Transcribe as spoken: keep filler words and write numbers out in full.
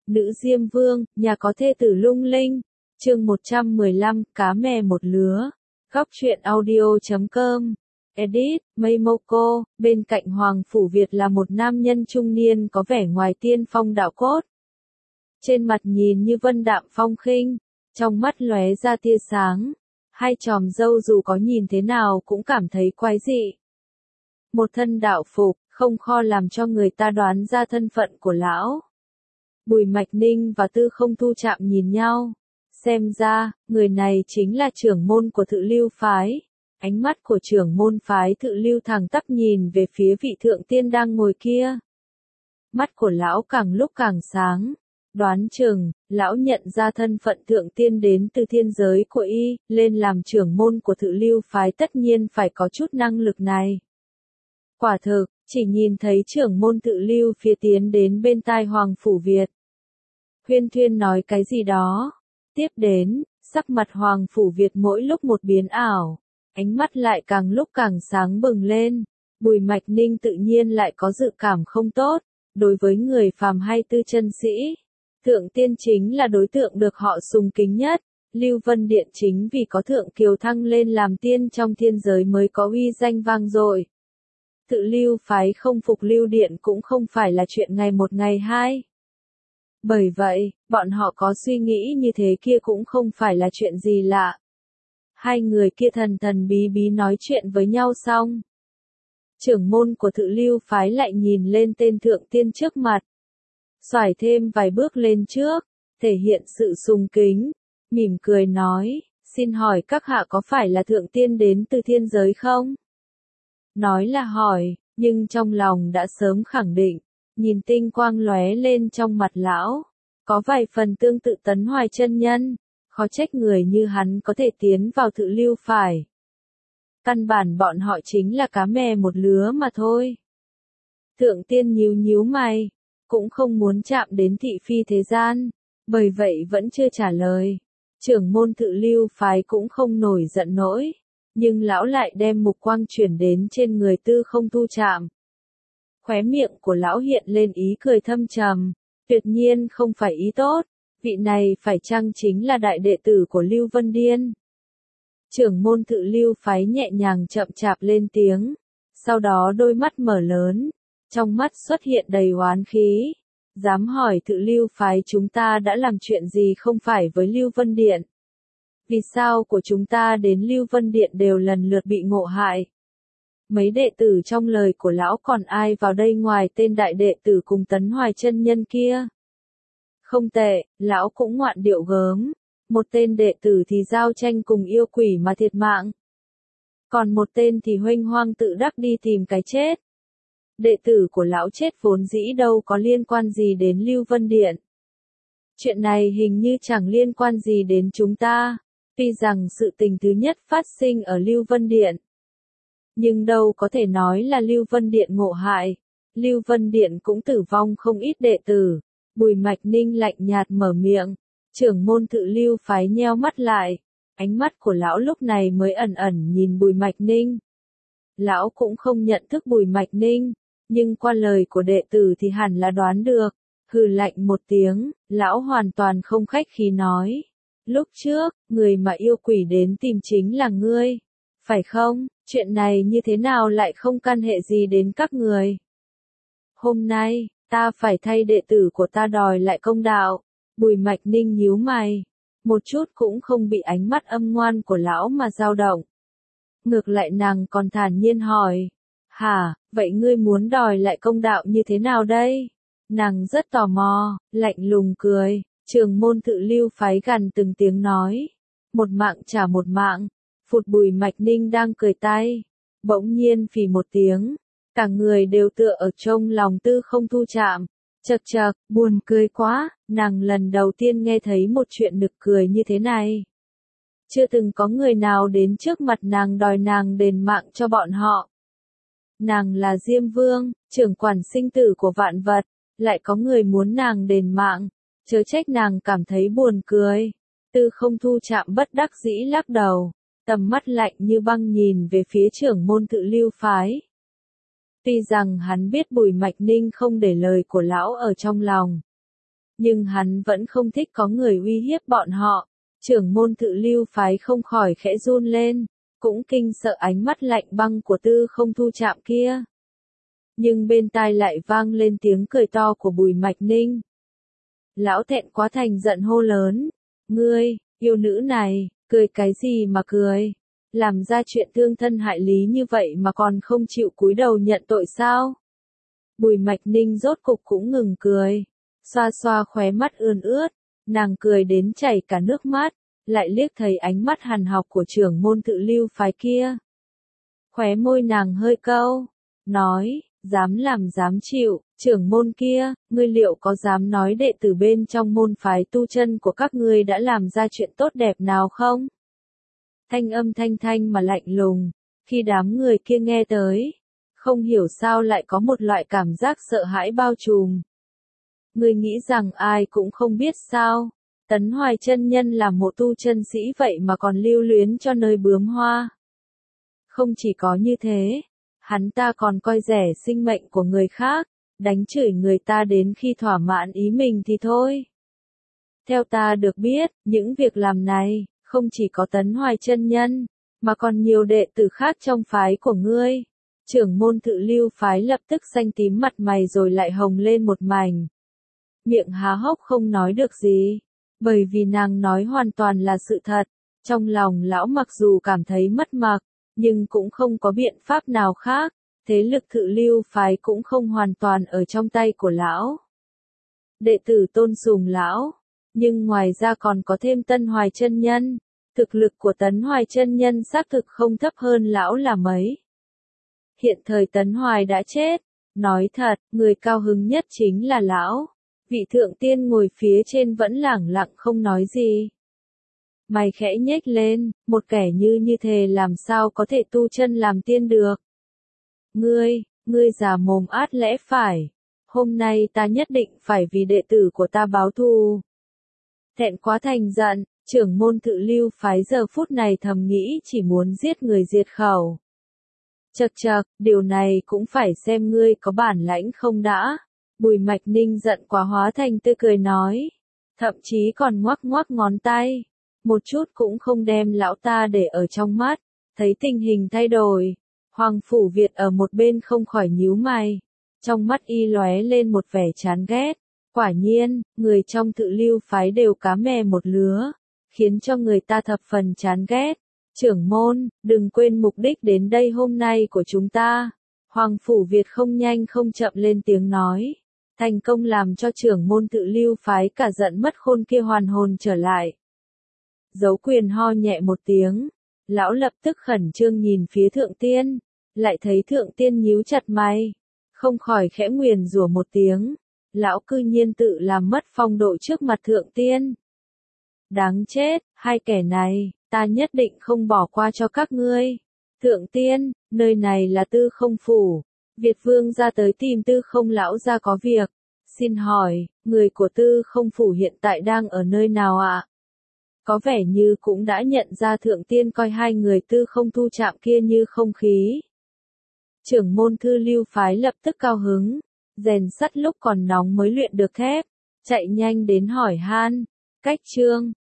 Nữ Diêm Vương, nhà có thê tử lung linh. Chương một trăm mười lăm, cá mè một lứa. Góc truyện audio chấm com. Edit, Mây Moko, bên cạnh Hoàng Phủ Việt là một nam nhân trung niên có vẻ ngoài tiên phong đạo cốt. Trên mặt nhìn như vân đạm phong khinh, trong mắt lóe ra tia sáng. Hai chòm râu dù có nhìn thế nào cũng cảm thấy quái dị. Một thân đạo phục, không khó làm cho người ta đoán ra thân phận của lão. Bùi Mạch Ninh và Tư Không Thu chạm nhìn nhau. Xem ra, người này chính là trưởng môn của Thự Lưu Phái. Ánh mắt của trưởng môn phái Thự Lưu thẳng tắp nhìn về phía vị thượng tiên đang ngồi kia. Mắt của lão càng lúc càng sáng. Đoán chừng, lão nhận ra thân phận thượng tiên đến từ thiên giới của y, lên làm trưởng môn của Thự Lưu Phái tất nhiên phải có chút năng lực này. Quả thực, chỉ nhìn thấy trưởng môn Thự Lưu phía tiến đến bên tai Hoàng Phủ Việt. Huyên Thuyên nói cái gì đó. Tiếp đến, sắc mặt Hoàng Phủ Việt mỗi lúc một biến ảo. Ánh mắt lại càng lúc càng sáng bừng lên. Bùi Mạch Ninh tự nhiên lại có dự cảm không tốt. Đối với người phàm hay tư chân sĩ, thượng tiên chính là đối tượng được họ sùng kính nhất. Lưu Vân Điện chính vì có thượng kiều thăng lên làm tiên trong thiên giới mới có uy danh vang dội. Thự Lưu Phái không phục Lưu Điện cũng không phải là chuyện ngày một ngày hai. Bởi vậy, bọn họ có suy nghĩ như thế kia cũng không phải là chuyện gì lạ. Hai người kia thần thần bí bí nói chuyện với nhau xong. Trưởng môn của Thự Lưu Phái lại nhìn lên tên thượng tiên trước mặt. Xoải thêm vài bước lên trước, thể hiện sự sùng kính, mỉm cười nói, xin hỏi các hạ có phải là thượng tiên đến từ thiên giới không? Nói là hỏi, nhưng trong lòng đã sớm khẳng định, nhìn tinh quang lóe lên trong mặt lão, có vài phần tương tự Tấn Hoài chân nhân, khó trách người như hắn có thể tiến vào Thự Lưu Phái. Căn bản bọn họ chính là cá mè một lứa mà thôi. Thượng tiên nhíu nhíu mày, cũng không muốn chạm đến thị phi thế gian, bởi vậy vẫn chưa trả lời. Trưởng môn Thự Lưu Phái cũng không nổi giận nổi, nhưng lão lại đem mục quang chuyển đến trên người Tư Không Thu chạm. Khóe miệng của lão hiện lên ý cười thâm trầm, tuyệt nhiên không phải ý tốt, vị này phải chăng chính là đại đệ tử của Lưu Vân Điên. Trưởng môn Thự Lưu Phái nhẹ nhàng chậm chạp lên tiếng, sau đó đôi mắt mở lớn, trong mắt xuất hiện đầy oán khí. Dám hỏi Thự Lưu Phái chúng ta đã làm chuyện gì không phải với Lưu Vân Điện? Vì sao của chúng ta đến Lưu Vân Điện đều lần lượt bị ngộ hại? Mấy đệ tử trong lời của lão còn ai vào đây ngoài tên đại đệ tử cùng Tấn Hoài chân nhân kia? Không tệ, lão cũng ngoạn điệu gớm. Một tên đệ tử thì giao tranh cùng yêu quỷ mà thiệt mạng. Còn một tên thì huênh hoang tự đắc đi tìm cái chết. Đệ tử của lão chết vốn dĩ đâu có liên quan gì đến Lưu Vân Điện. Chuyện này hình như chẳng liên quan gì đến chúng ta, tuy rằng sự tình thứ nhất phát sinh ở Lưu Vân Điện. Nhưng đâu có thể nói là Lưu Vân Điện ngộ hại, Lưu Vân Điện cũng tử vong không ít đệ tử. Bùi Mạch Ninh lạnh nhạt mở miệng, trưởng môn Thự Lưu Phái nheo mắt lại, ánh mắt của lão lúc này mới ẩn ẩn nhìn Bùi Mạch Ninh. Lão cũng không nhận thức Bùi Mạch Ninh, nhưng qua lời của đệ tử thì hẳn là đoán được. Hừ lạnh một tiếng, lão hoàn toàn không khách khí nói. Lúc trước, người mà yêu quỷ đến tìm chính là ngươi. Phải không? Chuyện này như thế nào lại không can hệ gì đến các người? Hôm nay, ta phải thay đệ tử của ta đòi lại công đạo. Bùi Mạch Ninh nhíu mày. Một chút cũng không bị ánh mắt âm ngoan của lão mà dao động. Ngược lại nàng còn thản nhiên hỏi. Hả, vậy ngươi muốn đòi lại công đạo như thế nào đây? Nàng rất tò mò, lạnh lùng cười, trưởng môn Thự Lưu Phái gằn từng tiếng nói. Một mạng trả một mạng, phụt Bùi Mạch Ninh đang cười tay. Bỗng nhiên phì một tiếng, cả người đều tựa ở trong lòng Tư Không Thu chạm. Chật chật, buồn cười quá, nàng lần đầu tiên nghe thấy một chuyện nực cười như thế này. Chưa từng có người nào đến trước mặt nàng đòi nàng đền mạng cho bọn họ. Nàng là Diêm Vương, trưởng quản sinh tử của vạn vật, lại có người muốn nàng đền mạng, chớ trách nàng cảm thấy buồn cười. Tư Không Thu chạm bất đắc dĩ lắc đầu, tầm mắt lạnh như băng nhìn về phía trưởng môn Thự Lưu Phái. Tuy rằng hắn biết Bùi Mạch Ninh không để lời của lão ở trong lòng, Nhưng hắn vẫn không thích có người uy hiếp bọn họ. Trưởng môn Tự Lưu phái không khỏi khẽ run lên, cũng kinh sợ ánh mắt lạnh băng của Tư Không Thu chạm kia. Nhưng bên tai lại vang lên tiếng cười to của Bùi Mạch Ninh. Lão thẹn quá thành giận hô lớn, ngươi, yêu nữ này, cười cái gì mà cười? Làm ra chuyện thương thân hại lý như vậy mà còn không chịu cúi đầu nhận tội sao? Bùi Mạch Ninh rốt cục cũng ngừng cười, xoa xoa khóe mắt ươn ướt, nàng cười đến chảy cả nước mắt, lại liếc thấy ánh mắt hằn học của trưởng môn Tự Lưu phái kia. Khóe môi nàng hơi cau, nói, dám làm dám chịu, trưởng môn kia, ngươi liệu có dám nói đệ tử bên trong môn phái tu chân của các ngươi đã làm ra chuyện tốt đẹp nào không? Thanh âm thanh thanh mà lạnh lùng, khi đám người kia nghe tới, không hiểu sao lại có một loại cảm giác sợ hãi bao trùm. Ngươi nghĩ rằng ai cũng không biết sao? Tấn Hoài chân nhân là một tu chân sĩ vậy mà còn lưu luyến cho nơi bướm hoa. Không chỉ có như thế, hắn ta còn coi rẻ sinh mệnh của người khác, đánh chửi người ta đến khi thỏa mãn ý mình thì thôi. Theo ta được biết, những việc làm này, không chỉ có Tấn Hoài chân nhân, mà còn nhiều đệ tử khác trong phái của ngươi. Trưởng môn Tự Lưu phái lập tức xanh tím mặt mày rồi lại hồng lên một mảnh. Miệng há hốc không nói được gì, bởi vì nàng nói hoàn toàn là sự thật. Trong lòng lão mặc dù cảm thấy mất mặc, nhưng cũng không có biện pháp nào khác, thế lực Tự Lưu phái cũng không hoàn toàn ở trong tay của lão. Đệ tử tôn sùng lão, nhưng ngoài ra còn có thêm Tân Hoài chân nhân, thực lực của Tấn Hoài chân nhân xác thực không thấp hơn lão là mấy. Hiện thời Tấn Hoài đã chết, nói thật, người cao hứng nhất chính là lão. Vị thượng tiên ngồi phía trên vẫn lẳng lặng không nói gì. Mày khẽ nhếch lên, một kẻ như như thế làm sao có thể tu chân làm tiên được. Ngươi, ngươi già mồm át lẽ phải. Hôm nay ta nhất định phải vì đệ tử của ta báo thù. Thẹn quá thành giận, trưởng môn Tự Lưu phái giờ phút này thầm nghĩ chỉ muốn giết người diệt khẩu. Chậc chậc, điều này cũng phải xem ngươi có bản lãnh không đã. Bùi Mạch Ninh giận quá hóa thành tươi cười nói, thậm chí còn ngoắc ngoắc ngón tay, một chút cũng không đem lão ta để ở trong mắt. Thấy tình hình thay đổi, Hoàng Phủ Việt ở một bên không khỏi nhíu mày, trong mắt y lóe lên một vẻ chán ghét. Quả nhiên, người trong Tự Lưu phái đều cá mè một lứa, khiến cho người ta thập phần chán ghét. Trưởng môn, đừng quên mục đích đến đây hôm nay của chúng ta. Hoàng Phủ Việt không nhanh không chậm lên tiếng nói, thành công làm cho trưởng môn Tự Lưu phái cả giận mất khôn kia hoàn hồn trở lại. Dấu Quyền ho nhẹ một tiếng, lão lập tức khẩn trương nhìn phía thượng tiên, lại thấy thượng tiên nhíu chặt mày, không khỏi khẽ nguyền rủa một tiếng, lão cư nhiên tự làm mất phong độ trước mặt thượng tiên. Đáng chết, hai kẻ này, ta nhất định không bỏ qua cho các ngươi. Thượng tiên, nơi này là Tư Không phủ, Việt Vương ra tới tìm Tư Không lão ra có việc. Xin hỏi, người của Tư Không phủ hiện tại đang ở nơi nào ạ? Có vẻ như cũng đã nhận ra thượng tiên coi hai người Tư Không Thu chạm kia như không khí. Trưởng môn Thư Lưu phái lập tức cao hứng, rèn sắt lúc còn nóng mới luyện được thép, chạy nhanh đến hỏi han. Cách chương